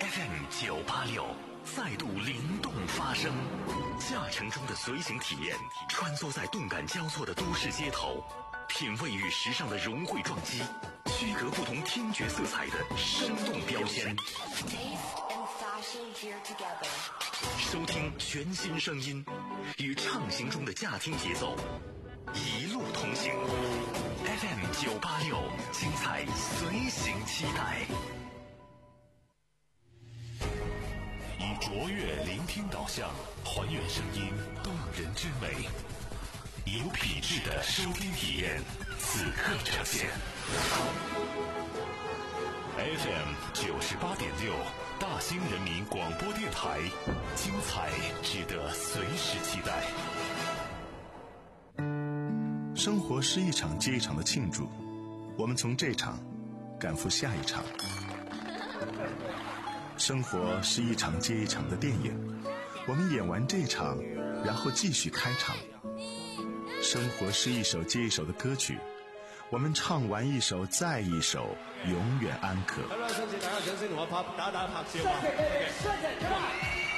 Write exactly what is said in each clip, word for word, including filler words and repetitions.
F M 九八六再度灵动发声，驾乘中的随行体验，穿梭在动感交错的都市街头，品味与时尚的融汇撞击，区隔不同听觉色彩的生动标签。收听全新声音，与畅行中的驾听节奏，一路同行。F M 九八六，精彩随行期待。以卓越聆听导向，还原声音动人之美，有品质的收听体验，此刻呈现。F M 九十八点六，大兴人民广播电台，精彩值得随时期待。 生活是一场接一场的庆祝，我们从这场赶赴下一场。生活是一场接一场的电影，我们演完这场，然后继续开场。生活是一首接一首的歌曲，我们唱完一首再一首，永远安可。 好啦，上次大家掌聲同我拍打打拍照啊！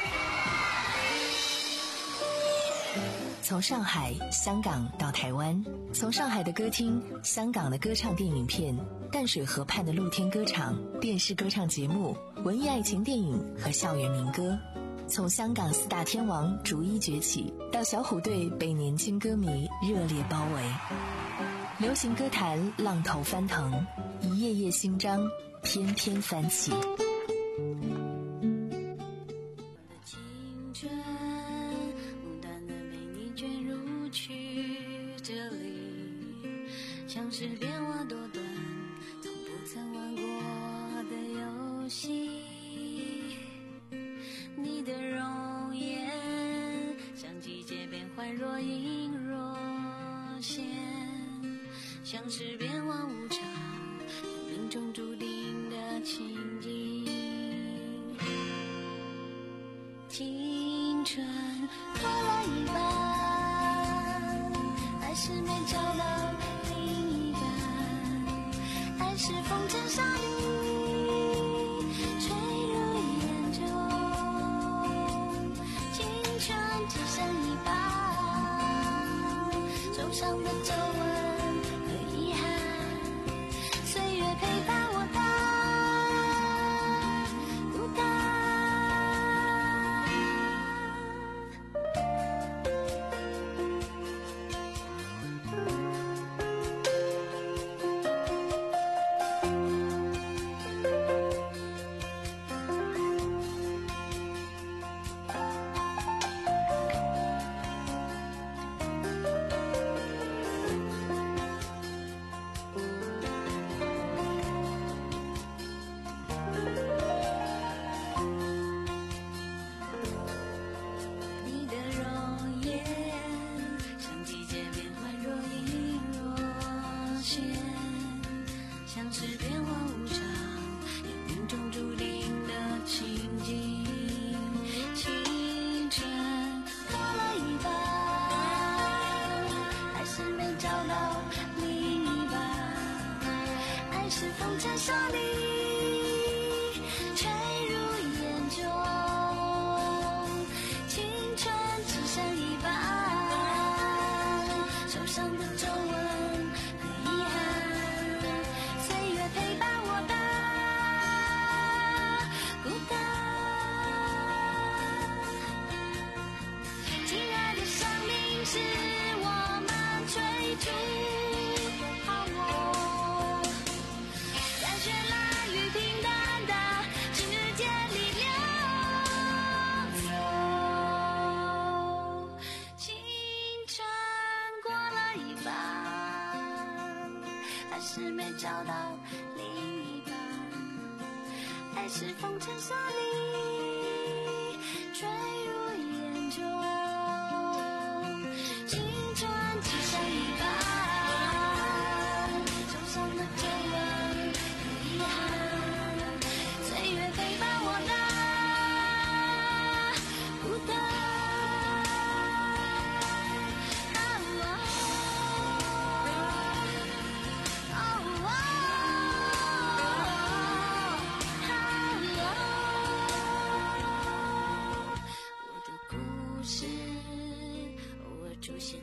从上海、香港到台湾，从上海的歌厅、香港的歌唱电影片、淡水河畔的露天歌场、电视歌唱节目、文艺爱情电影和校园民歌，从香港四大天王逐一崛起，到小虎队被年轻歌迷热烈包围。流行歌坛浪头翻腾，一页页新章翩翩翻起。 像是变化多端，从不曾玩过的游戏。你的容颜像季节变换，若隐若现，像是变幻无常，命中注定的情景。青春过了一半，还是没找到是风尘沙砾，坠入眼中，青春只剩一半，手上的皱纹和遗憾，岁月陪伴我的孤单。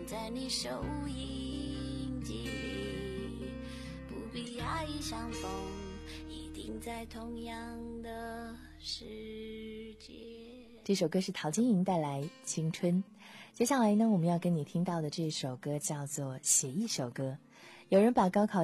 在你收音机里，不必压抑相逢，一定在同样的世界。 这首歌是陶晶莹带来《青春》。接下来呢，我们要跟你听到的这首歌叫做《写一首歌》。有人把高考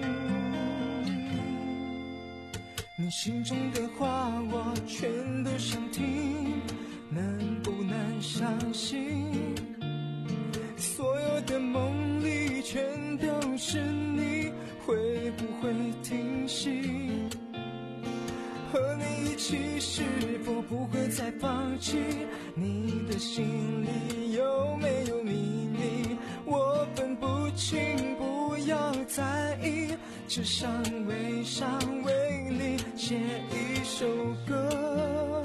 你心中的话我全都想听，能不能相信所有的梦里全都是你，会不会停息？和你一起是否不会再放弃？你的心里有没有秘密？我分不清，不要在意，只想为想为你写一首歌，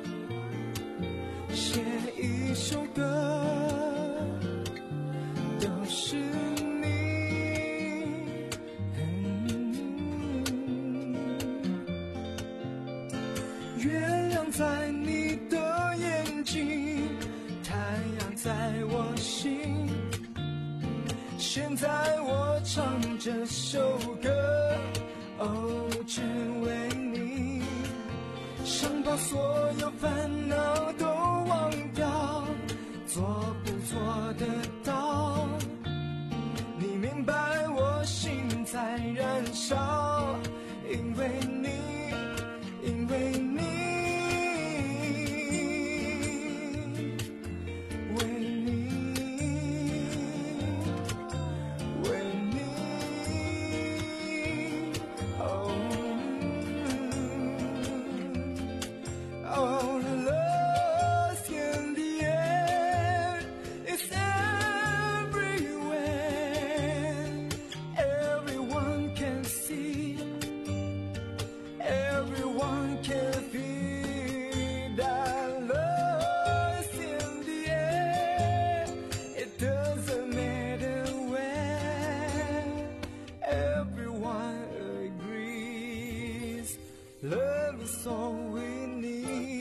写一首歌，都是你。月亮在你的眼睛，太阳在我心，现在我唱这首歌，哦，只为你，想把所有烦恼都忘掉，做不做得到？你明白我心在燃烧，因为你，因为你，为你，为你，哦哦 lost in the air, it's everywhere, everyone can see, everyone can feel that lost in the air. It doesn't matter where, everyone agrees, love is all we need.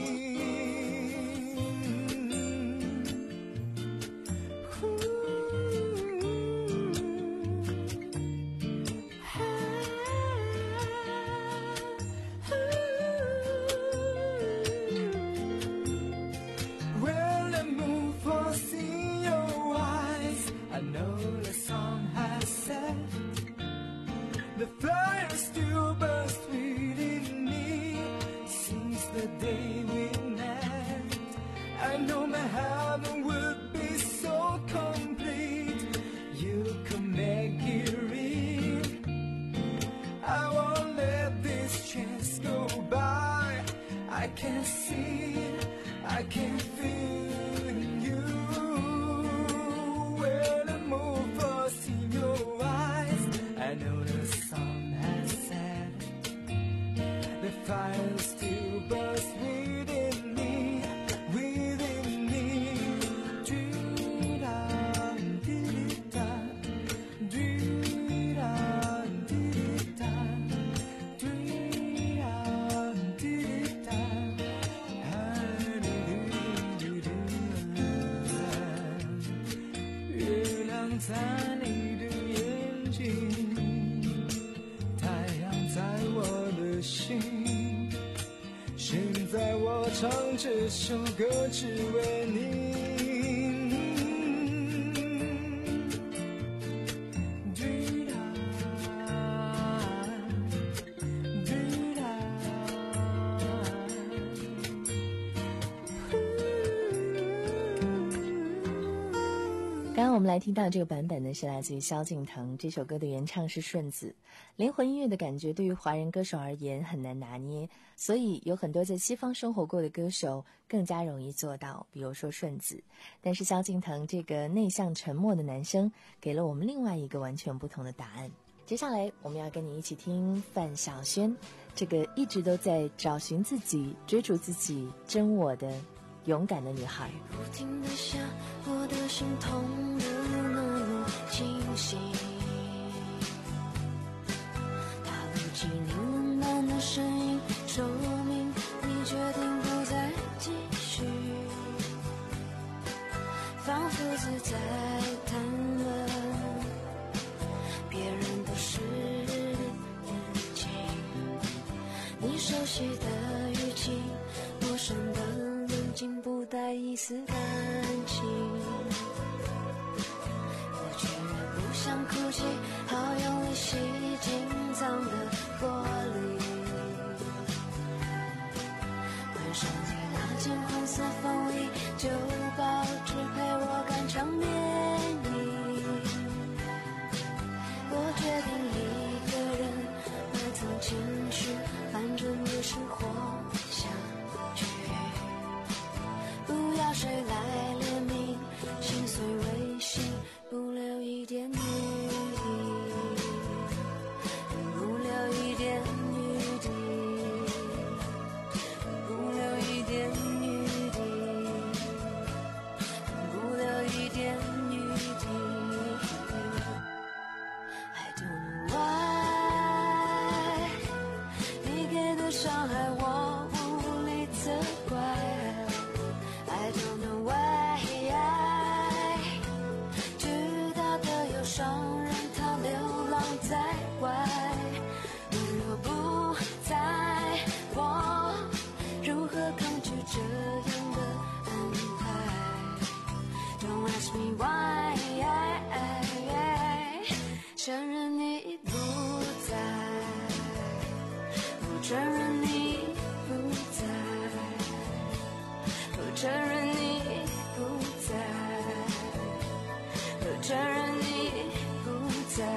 Well, the moon falls in your eyes, I know the song has said, the fire still burns within me since the day we met. I know my heaven would be so complete, you could make it real. I won't let this chance go by, I can see, I can feel you. When the moon falls in your eyes, I know the sun has set, the fire still burns within me, within me. Do-da, dee-da, do-da, dee-da, do-da, dee-da, ah-dee-doo-doo-doo. 月亮在你的眼睛，太阳在我的心，现在我唱这首歌只为你。嘟-da，嘟-da， 刚刚我们来听到这个版本呢，是来自于萧敬腾，这首歌的原唱是顺子。灵魂音乐的感觉对于华人歌手而言很难拿捏，所以有很多在西方生活过的歌手更加容易做到，比如说顺子。但是萧敬腾这个内向沉默的男生给了我们另外一个完全不同的答案。接下来我们要跟你一起听范晓萱，这个一直都在找寻自己、追逐自己真我的勇敢的女孩。 不停地下，我的心痛得难清醒，它不及你温暖的声音，说明你决定不再继续，仿佛是在叹你熟悉的语气，陌生的冷静，不带一丝感情。我却忍不想哭泣，好用力吸进藏的玻璃。换上你那件红色风衣，旧报纸陪我看场电影。我决定一个人埋藏情绪，反正也是活下去。不要谁来怜悯，心碎微信，不留一点余地，不留一点余地，不留一点余地，不留一点余地。I don't know why， 你给的伤害我无力责怪。I don't know why， 知道的忧伤让它流浪在外。温柔不在我，如何抗拒这样的安排 ？Don't ask me why， 承认你不在，不承认你不在，不承认你不在，不承认你不在。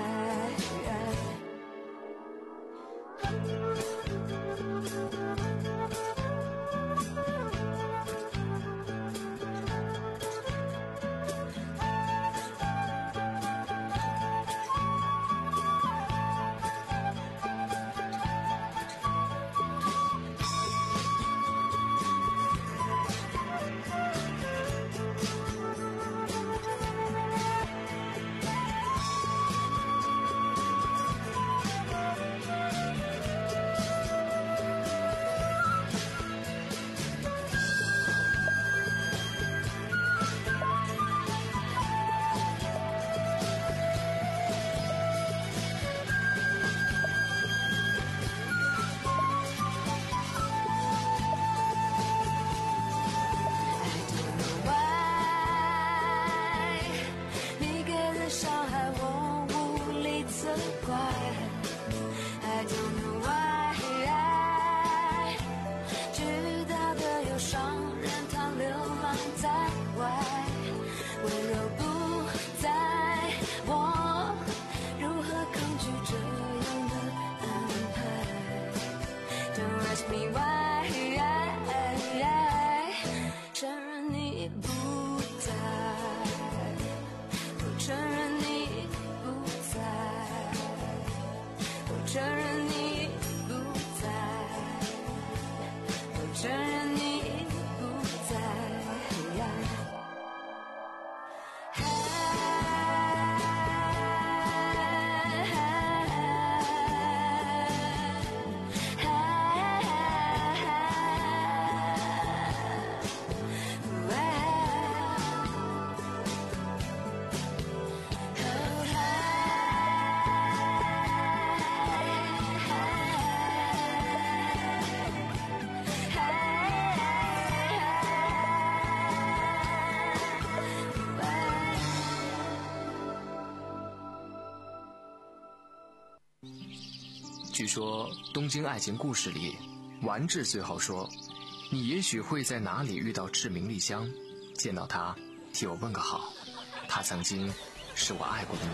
据说《东京爱情故事》里，丸治最后说：“你也许会在哪里遇到赤名莉香，见到她，替我问个好。她曾经是我爱过的女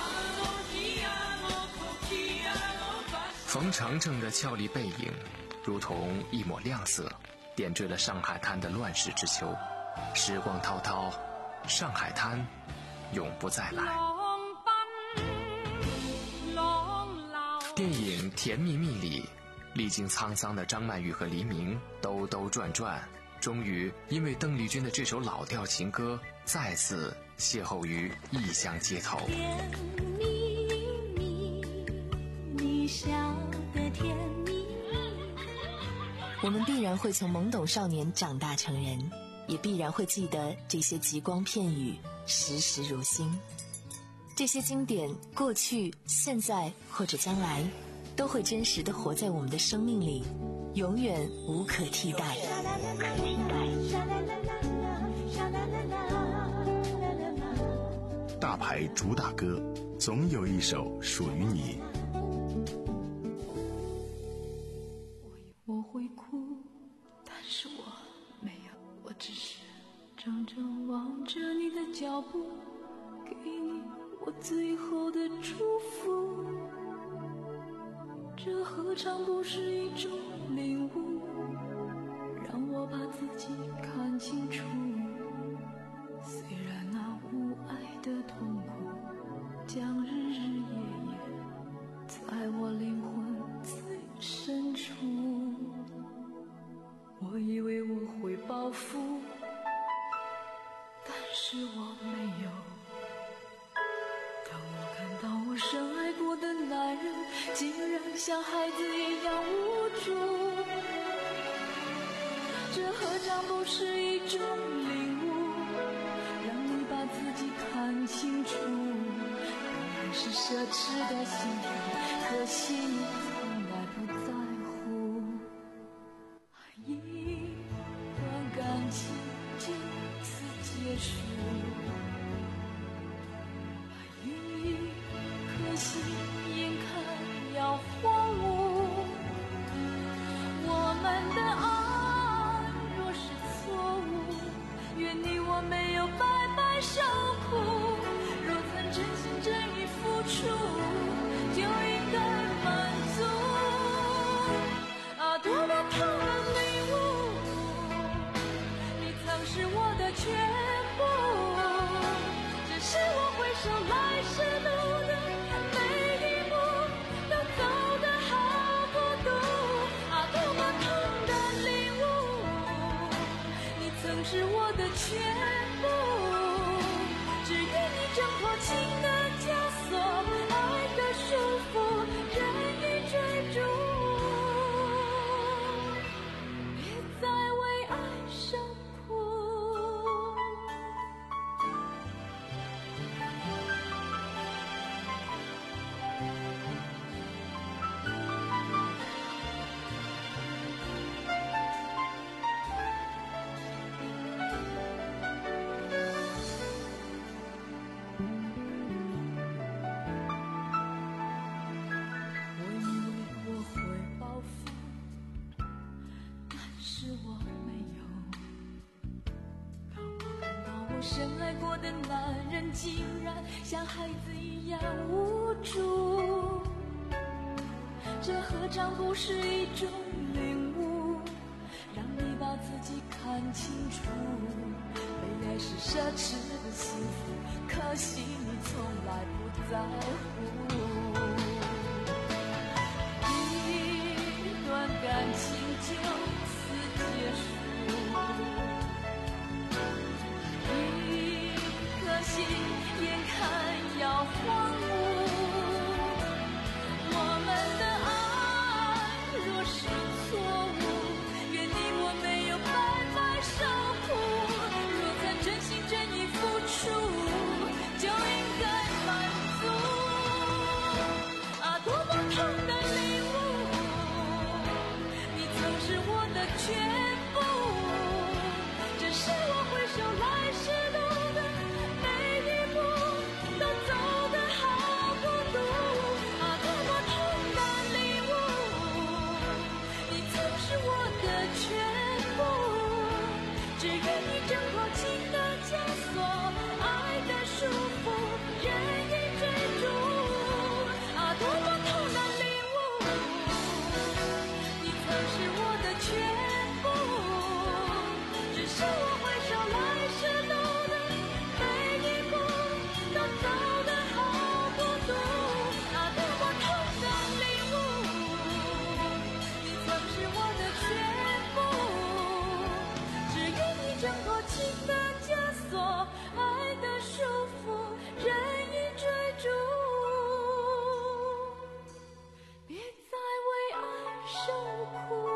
人。”冯程程的俏丽背影，如同一抹亮色，点缀了上海滩的乱世之秋。时光滔滔，上海滩永不再来。电影《甜蜜蜜》里，历经沧桑的张曼玉和黎明兜兜转转，终于因为邓丽君的这首老调情歌，再次邂逅于异乡街头。 甜蜜蜜，你笑得甜蜜蜜。 我们必然会从懵懂少年长大成人，也必然会记得这些极光片语，时时如新。这些经典，过去、现在或者将来， 都会真实地活在我们的生命里，永远无可替代。 大牌主打歌，总有一首属于你。 我会哭，但是我没有，我只是怔怔望着你的脚步，给你我最后的祝福。这何尝不是一种领悟，让我把自己看清楚。虽然那无爱的痛苦将日日夜夜在我灵魂最深处，我以为我会报复，但是我没有。当我看到我深爱过的男人竟然像孩子一样无助，这何尝不是一种领悟，让你把自己看清楚。本来是奢侈的幸福，可惜你从来不在乎。一段感情就此结束，一颗心眼看要荒芜。我们的爱若是错误，愿你我没有白白受苦。若曾真心真意付出，就应该满足。啊，多么痛的领悟，你曾是我的全部，只是我回首来时路的每一步都走得好孤独。啊，多么痛的领悟，你曾是我的全部，只愿你挣脱情的枷锁，爱的束缚，任意追逐，别再为爱受苦。我以为我会报复，但是我没有。当我看到我深爱过的男人竟然像孩子一样无助，这何尝不是一种领悟，让你把自己看清楚。被爱是奢侈的幸福，可惜你从来不在乎。一段感情就此结束，一颗心眼看要荒芜。我们的爱若是错误，愿你我没有白白受苦。若曾真心真意付出，就应该满足。啊，多么痛的领悟，你曾是我的全部，只是我回首来时路的每一步都走得好孤独。啊，多么痛的领悟，你曾是我的全部，只愿你挣脱情的枷锁，爱的束缚，任意追逐。啊，多么痛的领悟，你曾是我的全部，只是我回首来时路的每一步都走得好孤独。啊，多么痛的领悟，你曾是我的全部，只愿你挣脱情的枷锁，爱的束缚，任意追逐，别再为爱受苦。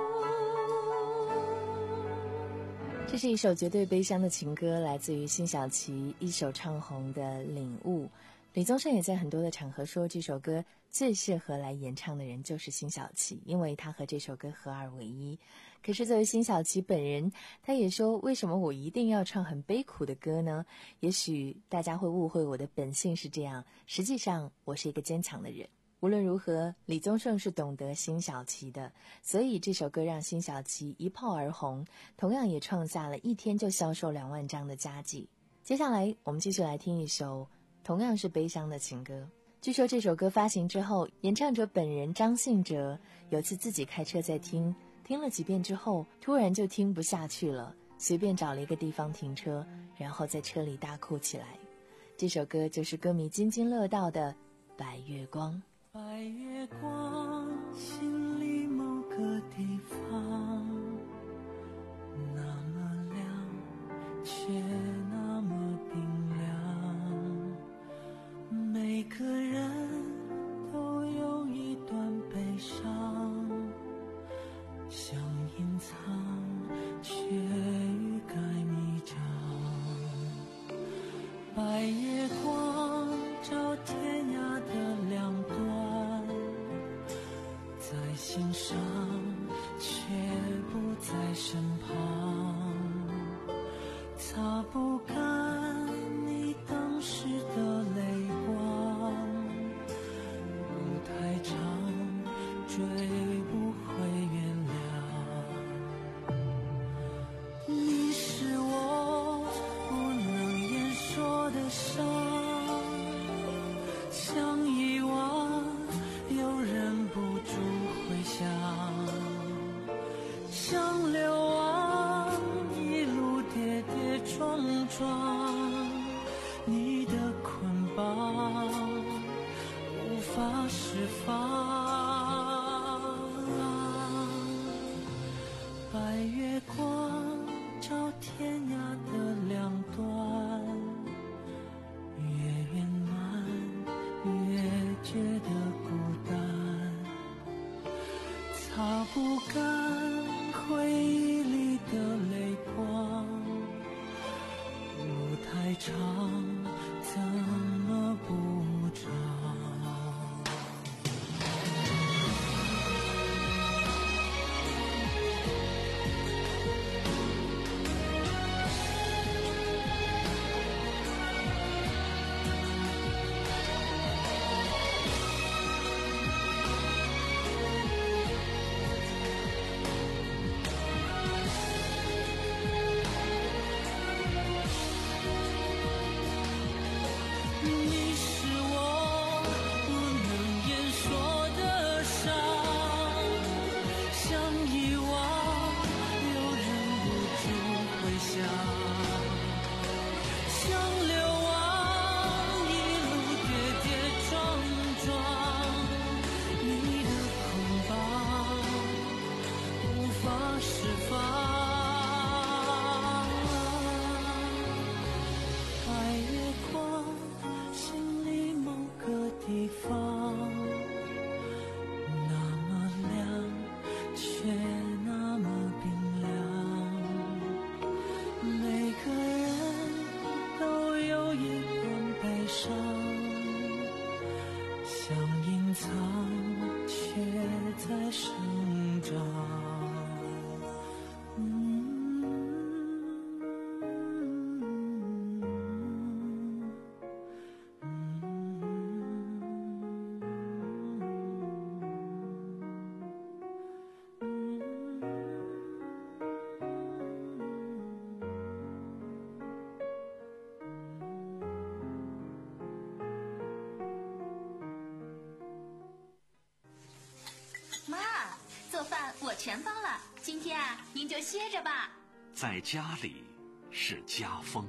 这是一首绝对悲伤的情歌，来自于辛晓琪一手唱红的《领悟》。李宗盛也在很多的场合说，这首歌最适合来演唱的人就是辛晓琪，因为他和这首歌合二为一。可是作为辛晓琪本人，他也说，为什么我一定要唱很悲苦的歌呢？也许大家会误会我的本性是这样，实际上我是一个坚强的人。无论如何，李宗盛是懂得辛晓琪的，所以这首歌让辛晓琪一炮而红，同样也创下了一天就销售两万张的佳绩。接下来我们继续来听一首同样是悲伤的情歌。据说这首歌发行之后，演唱者本人张信哲有次自己开车在听，听了几遍之后突然就听不下去了，随便找了一个地方停车，然后在车里大哭起来。这首歌就是歌迷津津乐道的白月光。 白月光，心里某个地方，那么亮，却那么冰凉。每个人都有一段悲伤，想隐藏，却欲盖弥彰。白月光照天涯的两端，在心上，却不在身旁，擦不干你当时的泪光。路太长，追不回原谅。你是我不能言说的伤，想遗忘又忍不住回想，想流亡一路跌跌撞撞，你的捆绑无法释放。白月光照天涯的两端，越圆满越觉得孤单，擦不干回忆里的泪光。路太长，怎么不长？你是我不能言说的伤，想遗忘又忍不住回想，想流亡一路跌跌撞撞，你的捆绑无法释放。白月光，心里某个地方，那么亮，却那么冰凉。每个人都有一段悲伤，想隐藏，却在生长。嗯妈，做饭我全包了，今天啊，您就歇着吧。 在家里是家风。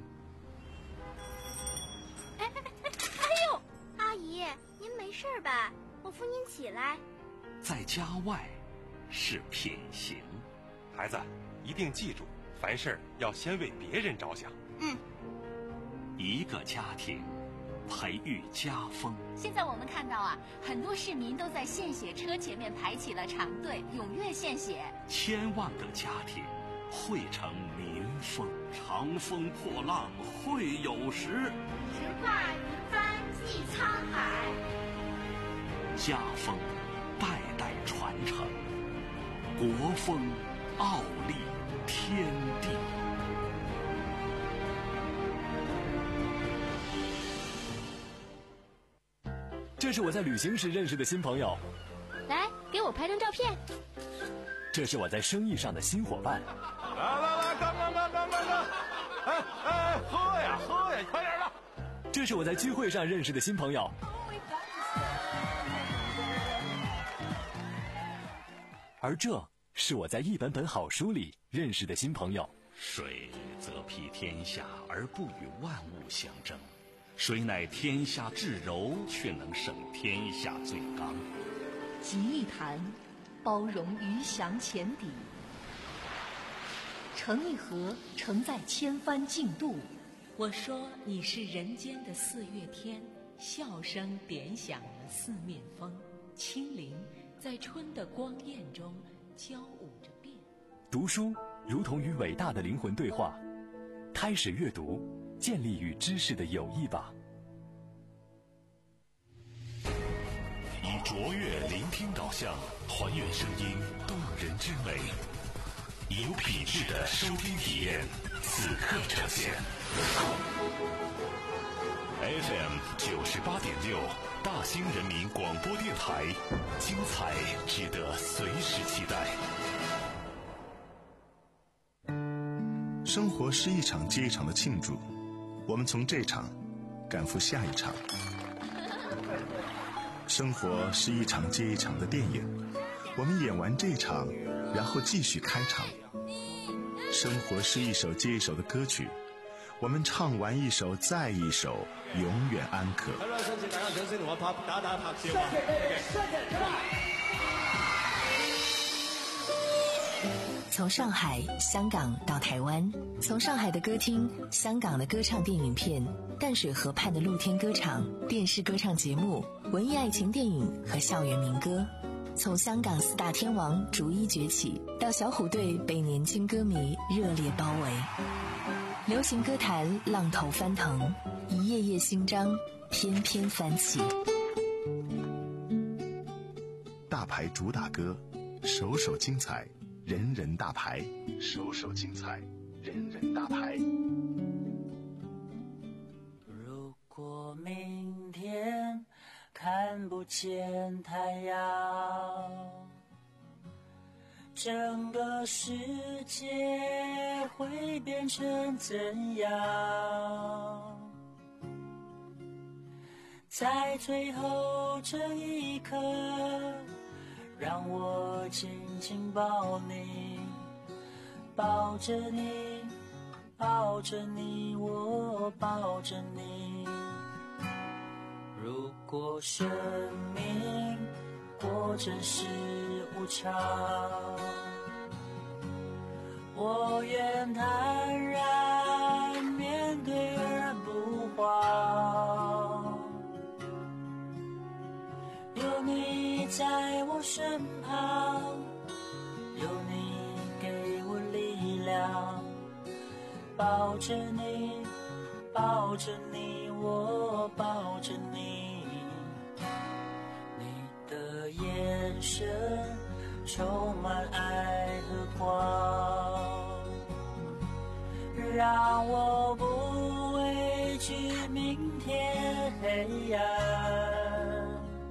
哎哎哎哎呦，阿姨，您没事吧？我扶您起来。 在家外是品行。 孩子，一定记住，凡事要先为别人着想。 嗯。 一个家庭培育家风。 现在我们看到啊，很多市民都在献血车前面排起了长队，踊跃献血。 千万个家庭汇成民风。长风破浪会有时， 直挂云帆济沧海。 家风，代代传承，国风傲立天地。 这是我在旅行时认识的新朋友， 来给我拍张照片。 这是我在生意上的新伙伴。 来来来，干干干干干干！哎哎，喝呀喝呀，快点的！ 这是我在聚会上认识的新朋友。而这是我在一本本好书里认识的新朋友。 水则披天下而不与万物相争，水乃天下至柔，却能胜天下最刚。 集一坛，包容鱼翔浅底；盛一盒，承载千帆竞渡。我说你是人间的四月天，笑声点响了四面风，清灵在春的光艳中交舞着变。 读书如同与伟大的灵魂对话，开始阅读，建立与知识的友谊吧。 以卓越聆听导向，还原声音动人之美，以有品质的收听体验，此刻呈现。F M 九十八点六，大兴人民广播电台，精彩值得随时期待。 生活是一场接一场的庆祝，我们从这场赶赴下一场。生活是一场接一场的电影，我们演完这场，然后继续开场。生活是一首接一首的歌曲，我们唱完一首再一首，永遠安可。 好啦，想請大家掌聲同我拍打打拍照啊！ 从上海、香港到台湾，从上海的歌厅、香港的歌唱电影片、淡水河畔的露天歌场、电视歌唱节目、文艺爱情电影和校园民歌，从香港四大天王逐一崛起，到小虎队被年轻歌迷热烈包围。流行歌坛浪头翻腾，一页页新章翩翩翻起。 大牌主打歌，首首精彩，人人大牌，首首精彩，人人大牌。 如果明天看不见太阳，整个世界会变成怎样？在最后这一刻，让我紧紧抱你，抱着你，抱着你，我抱着你。如果生命或者是无常，我愿坦然面对而不慌。有你在我身旁，有你给我力量，抱着你，抱着你，我抱着你。你的眼神充满爱和光，让我不畏惧明天黑暗。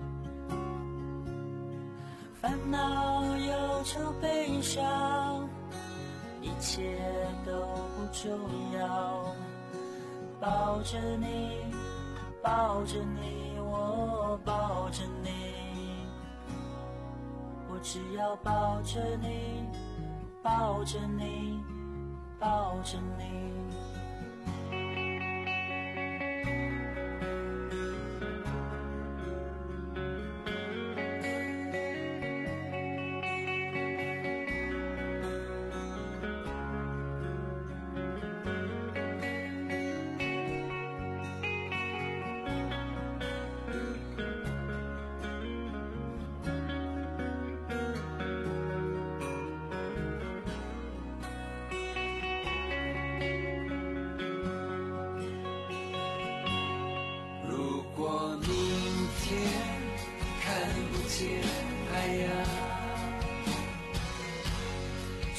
烦恼、忧愁、悲伤，一切都不重要。抱着你，抱着你，我抱着你。我只要抱着你，抱着你，抱着你。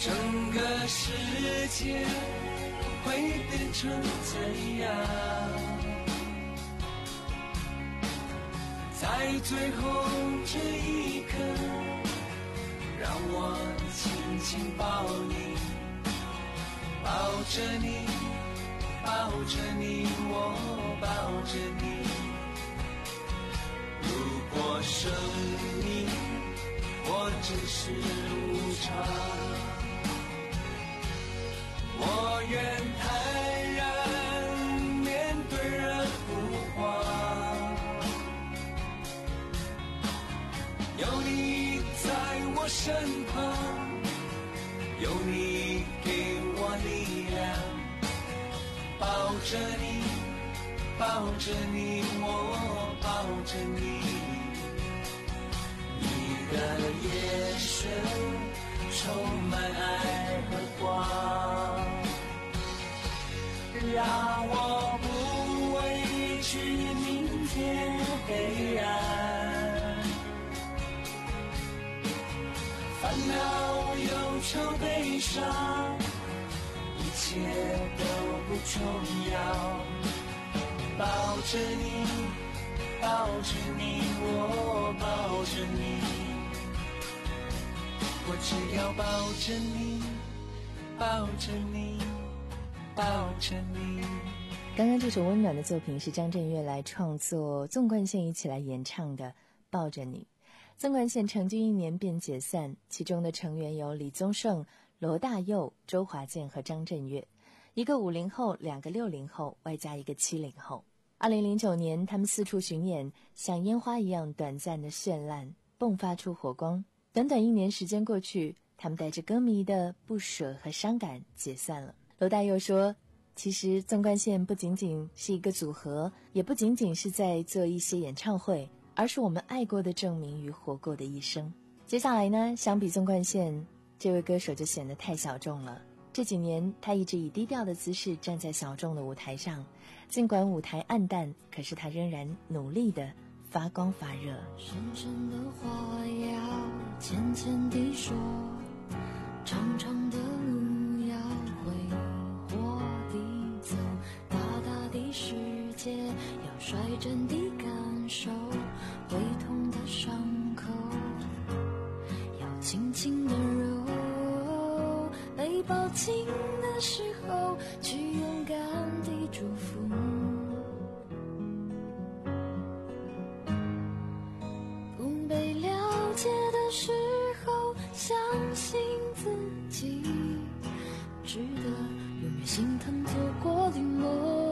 整个世界会变成怎样？在最后这一刻，让我紧紧抱你，抱着你，抱着你，我抱着你。如果生命或者是无常，我愿坦然面对而不慌。有你在我身旁，有你给我力量，抱着你，抱着你，我抱着你。你的眼神充满爱和光，让我不畏惧明天黑暗。烦恼、忧愁、悲伤，一切都不重要。抱着你，抱着你，我抱着你。我只要抱着你，抱着你，抱着你。 刚刚这首温暖的作品是张震岳来创作，纵贯线一起来演唱的《抱着你》。纵贯线成军一年便解散，其中的成员有李宗盛、罗大佑、周华健和张震岳，一个五零后，两个六零后，外加一个七零后。二零零九年，他们四处巡演，像烟花一样短暂的绚烂，迸发出火光。短短一年时间过去，他们带着歌迷的不舍和伤感解散了。罗大佑说，其实纵贯线不仅仅是一个组合，也不仅仅是在做一些演唱会，而是我们爱过的证明与活过的一生。接下来呢，相比纵贯线，这位歌手就显得太小众了。这几年他一直以低调的姿势站在小众的舞台上，尽管舞台暗淡，可是他仍然努力的发光发热。 深深的话要浅浅地说，长长的路要挥霍地走，大大的世界要率真地感受，会痛的伤口要轻轻地揉，被抱紧的时候去勇敢地祝福，不被了解的时候相信自己值得，永远心疼错过零落。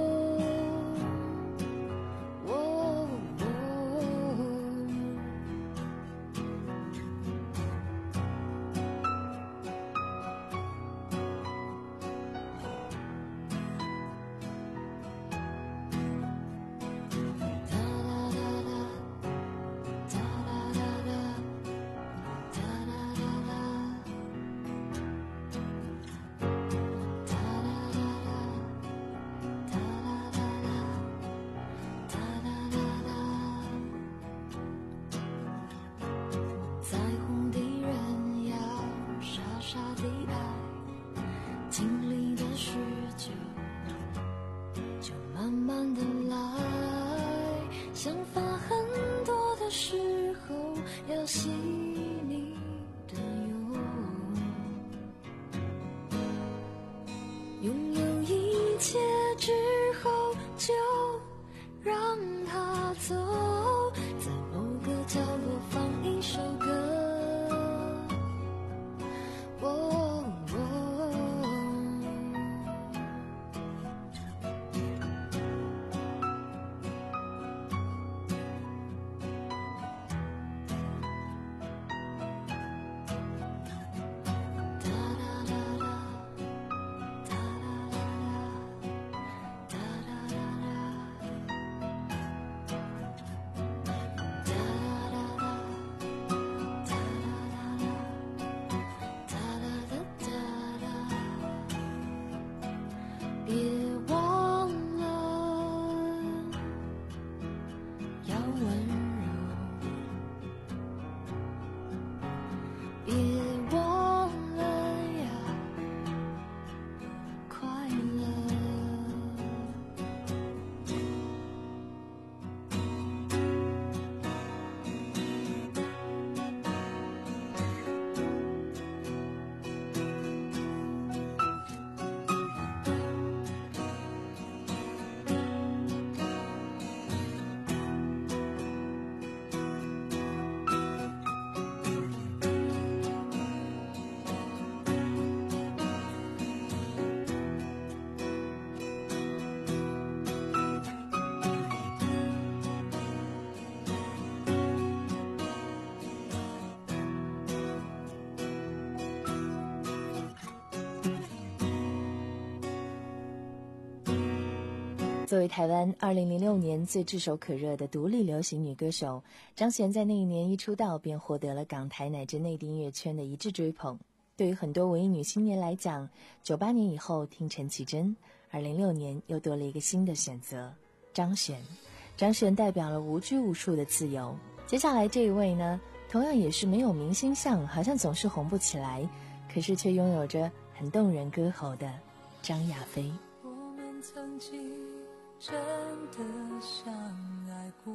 作为台湾二零零六年最炙手可热的独立流行女歌手，张悬在那一年一出道便获得了港台乃至内地音乐圈的一致追捧。对于很多文艺女青年来讲，九八年以后听陈绮贞，而零六年又多了一个新的选择——张悬。张悬代表了无拘无束的自由。接下来这一位呢，同样也是没有明星相，好像总是红不起来，可是却拥有着很动人歌喉的张亚飞。 我们曾经真的相爱过，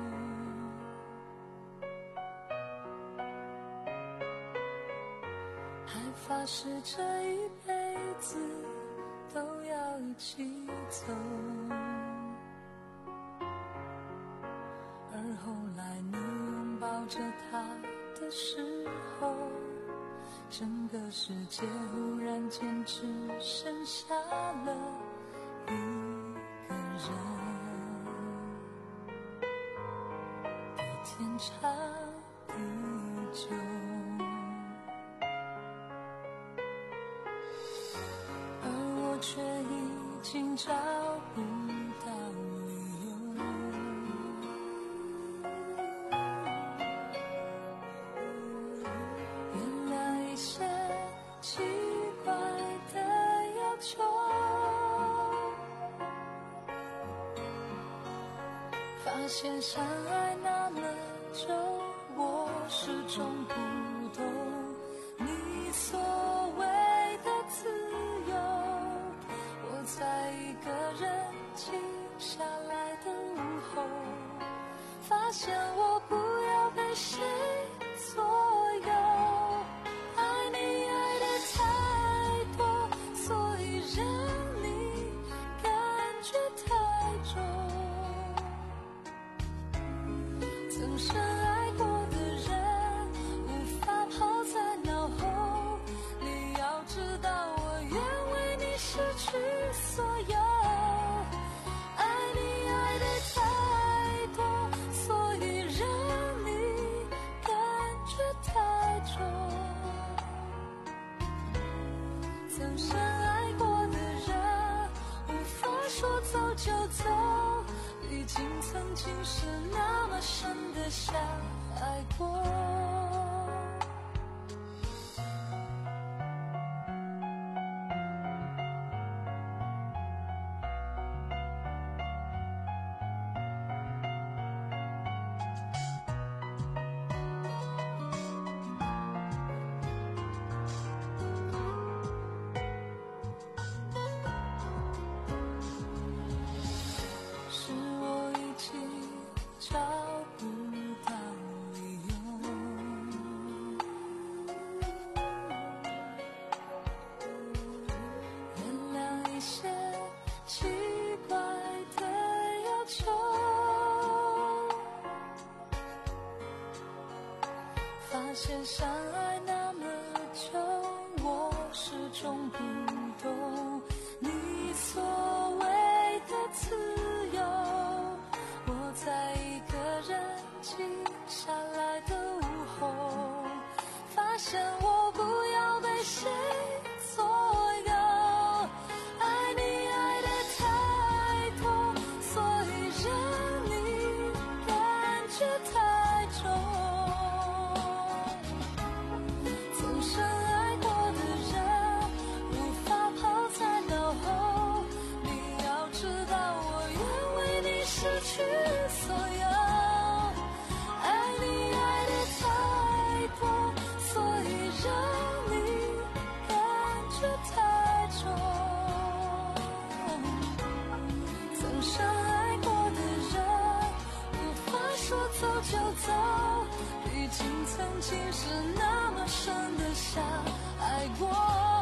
还发誓这一辈子都要一起走，而后来你拥抱着他的时候，整个世界忽然间只剩下了一个人，比天长地久。而我却已经找不到理由，原谅一些奇怪的要求，发现相爱那么久，我始终不懂你所谓的自由。我在一个人静下来的午后，发现我不要被谁左右，爱你爱得太多，所以让你感觉太重。曾深爱过的人无法抛在脑后，你要知道我愿为你失去所有，爱你爱得太多，所以让你感觉太重。曾深爱过的人无法说走就走，毕竟曾经是那么深的相爱过。是我已经找不到理由，原谅一些奇怪的要求，发现相爱那么久，我始终不懂你所谓的自由。我在一个人静下来的午后，发现我不要被谁左右，爱你爱得太多，所以让你感觉太重。曾深爱过的人无法抛在脑后，你要知道我愿为你失去所有，爱你爱得太多，所以让你感觉太重。曾深爱过的人无法说走就走，毕竟曾经是那么深的相爱过。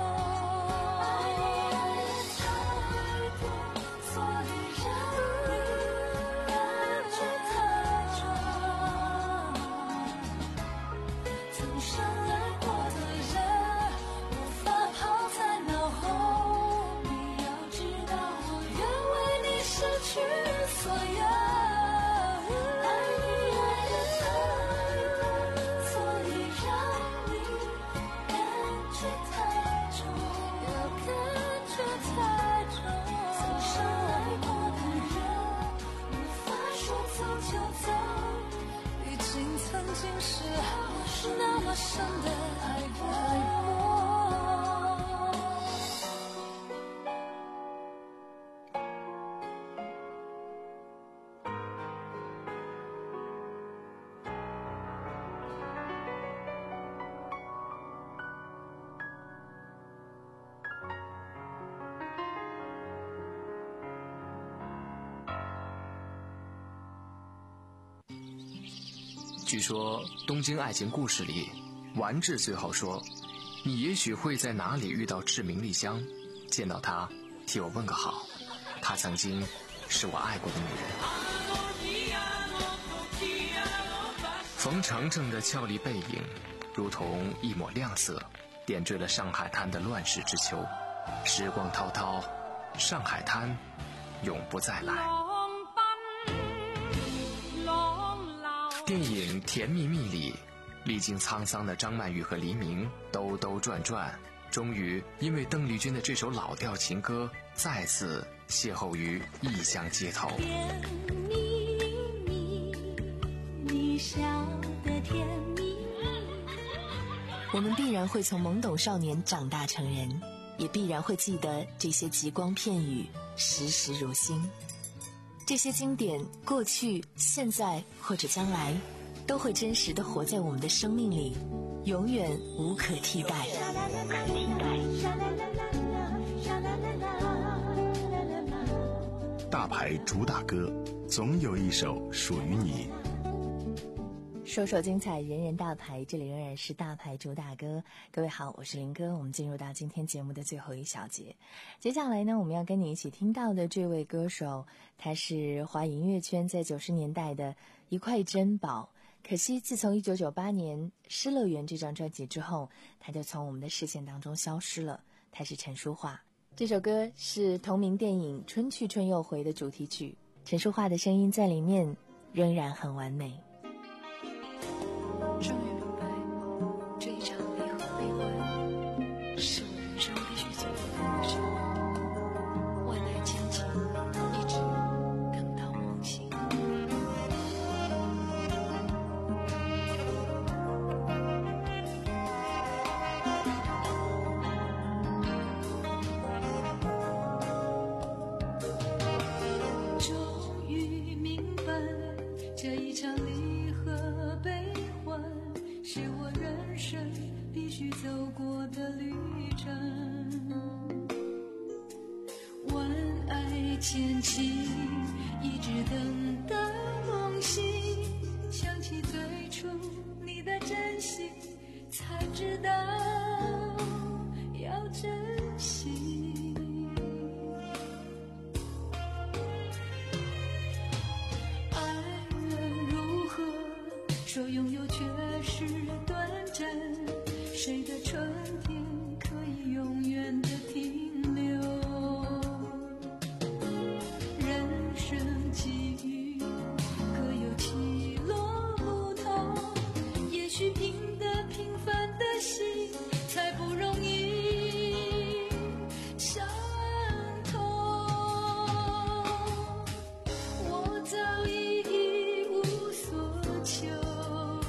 所以让你感觉太重。曾深爱过的人无法抛在脑后，你要知道我愿为你失去所有，爱你爱得太多，所以让你感觉太是那么深的爱过。 据说《东京爱情故事》里，丸治最后说：“你也许会在哪里遇到志明丽香，见到她，替我问个好。她曾经是我爱过的女人。”冯程程的俏丽背影，如同一抹亮色，点缀了上海滩的乱世之秋。时光滔滔，上海滩永不再来。电影《甜蜜蜜》里，历经沧桑的张曼玉和黎明兜兜转转，终于因为邓丽君的这首老调情歌，再次邂逅于异乡街头。 甜蜜蜜，你笑得甜蜜蜜。 我们必然会从懵懂少年长大成人，也必然会记得这些极光片语，时时如新。这些经典，过去、现在或者将来，都会真实地活在我们的生命里，永远无可替代。 大牌主打歌，总有一首属于你。 首首精彩，人人大牌，这里仍然是大牌主打歌。各位好，我是林哥，我们进入到今天节目的最后一小节。接下来呢，我们要跟你一起听到的这位歌手，他是华语音乐圈在九十年代的一块珍宝。可惜自从一九九八年《失乐园》这张专辑之后，他就从我们的视线当中消失了。他是陈淑桦，这首歌是同名电影《春去春又回》的主题曲，陈淑桦的声音在里面仍然很完美。 终于明白，这一场离合悲欢是我人生必须走的路程。万代千金，一直等到梦醒。 终于明白，这一场离合悲欢是我人生必须走过的旅程。万爱千情，一直等到梦醒，想起最初你的真心，才知道要珍惜。说拥有却是短暂，谁的春天可以永远的停留？人生际遇各有起落不同，也许凭得平凡的心才不容易相同。我早已一无所求，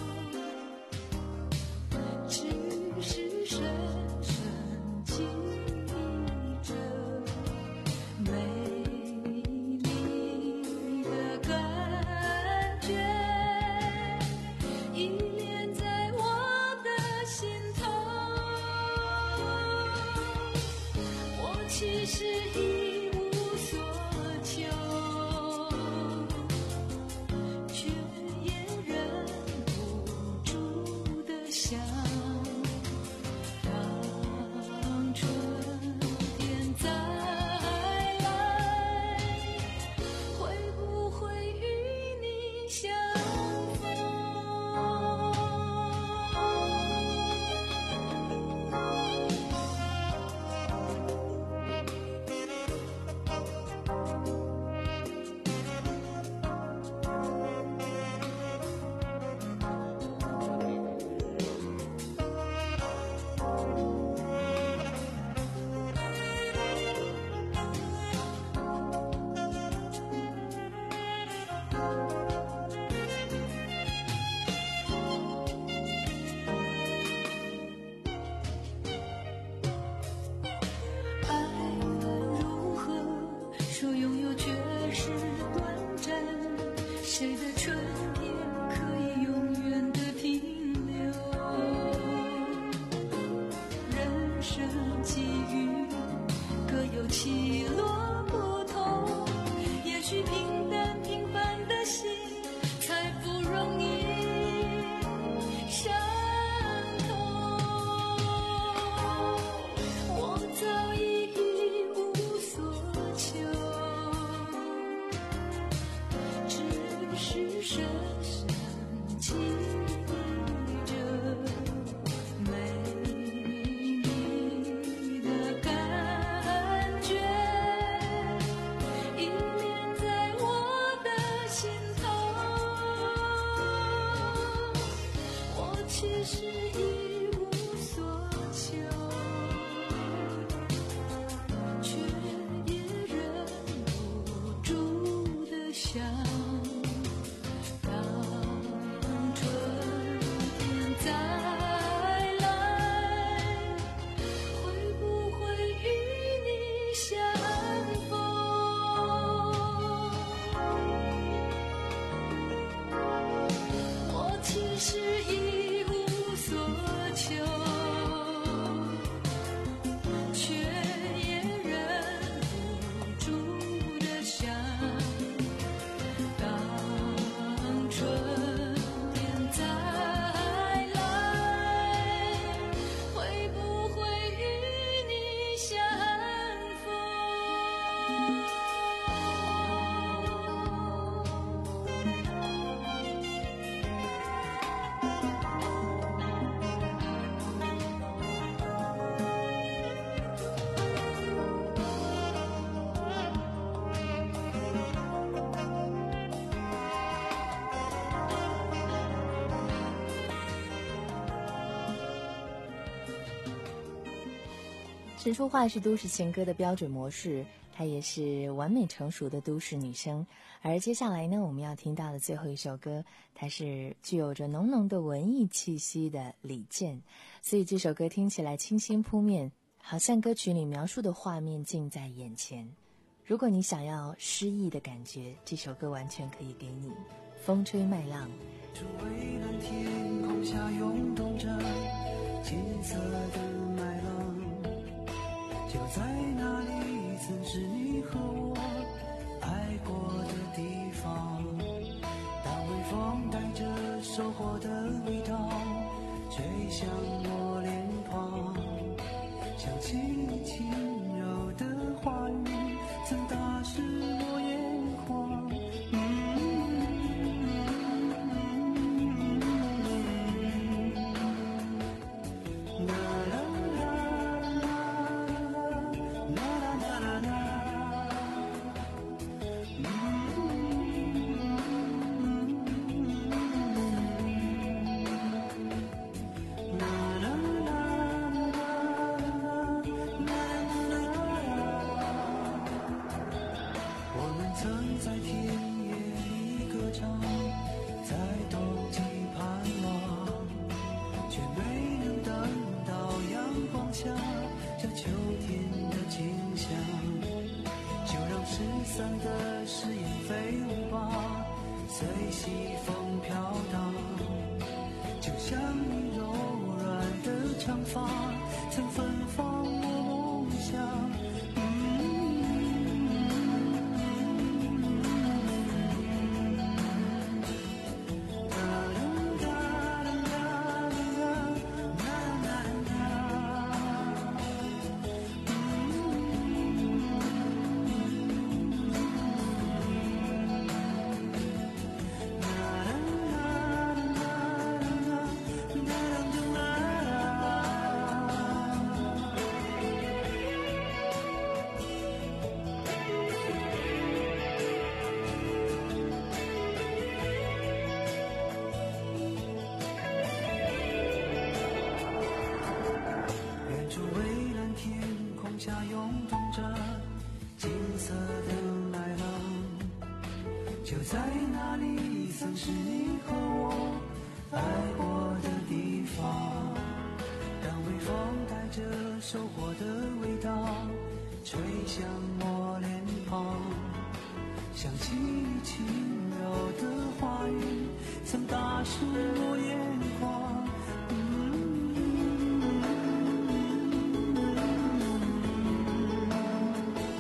起落不同，也许平淡平凡的心才不容易伤痛。我早已一无所求，只是深深记着没你的感觉，依恋在我的心头。我其实一无所求，却也忍不住的想，当春天再来，会不会与你相逢？我其实一无所求，却也忍不住的想，当春天再来，会不会与你相逢？ 陈淑桦是都市情歌的标准模式，她也是完美成熟的都市女生。而接下来呢，我们要听到的最后一首歌，它是具有着浓浓的文艺气息的李健，所以这首歌听起来清新扑面，好像歌曲里描述的画面近在眼前。如果你想要诗意的感觉，这首歌完全可以给你。风吹麦浪， 这蔚蓝天空下涌动着金色的麦浪，就在那里曾是你和我爱过的地方。当微风带着收获的味道吹向我脸庞，想起你轻柔的话语曾打湿我眼眶。收获的味道吹向我脸庞，想起你轻柔的话语曾打湿我眼眶。啦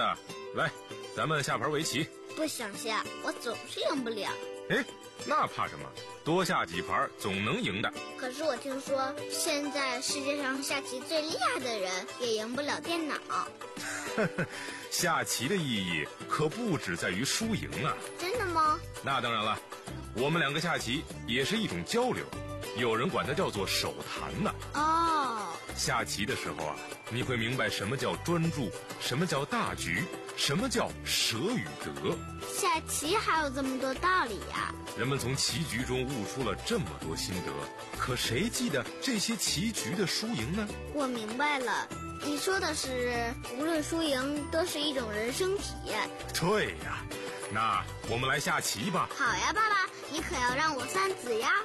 来，咱们下盘围棋。 不想下，我总是赢不了。 哎，那怕什么？多下几盘总能赢的。 可是我听说，现在世界上下棋最厉害的人也赢不了电脑。 下棋的意义可不只在于输赢啊！ 真的吗？ 那当然了，我们两个下棋也是一种交流，有人管它叫做手谈呢。 哦， 下棋的时候啊，你会明白什么叫专注，什么叫大局，什么叫舍与得。 下棋还有这么多道理呀！ 人们从棋局中悟出了这么多心得，可谁记得这些棋局的输赢呢？ 我明白了，你说的是无论输赢都是一种人生体验。 对呀，那我们来下棋吧。 好呀，爸爸，你可要让我三子呀。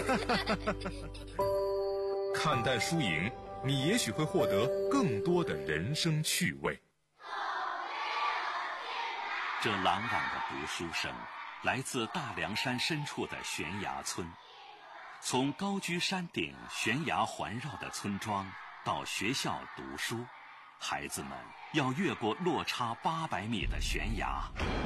看淡输赢，你也许会获得更多的人生趣味。 这朗朗的读书声来自大凉山深处的悬崖村。从高居山顶悬崖环绕的村庄到学校读书，孩子们要越过落差八百米的悬崖，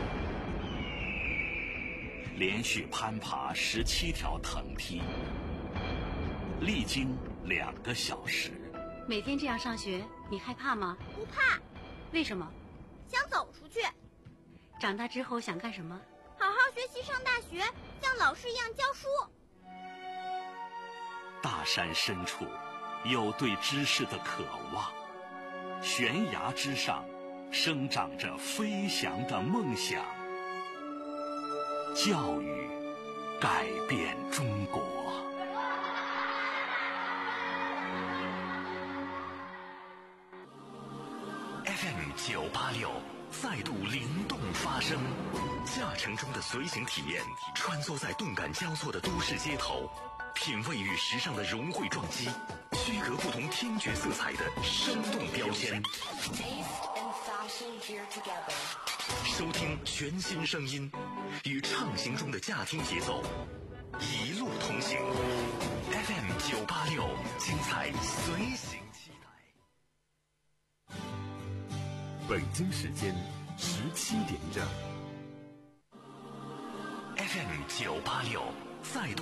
连续攀爬十七条藤梯，历经两个小时。 每天这样上学，你害怕吗？ 不怕。 为什么？ 想走出去。 长大之后想干什么？ 好好学习，上大学，像老师一样教书。 大山深处有对知识的渴望，悬崖之上生长着飞翔的梦想。教育改变中国。F M 九八六再度灵动发声，驾乘中的随行体验，穿梭在动感交错的都市街头，品味与时尚的融汇撞击，区隔不同听觉色彩的生动标签。收听全新声音，与畅行中的驾听节奏，一路同行。F M 九八六，精彩随行期待。 北京时间十七点整。 F M 九八六再度。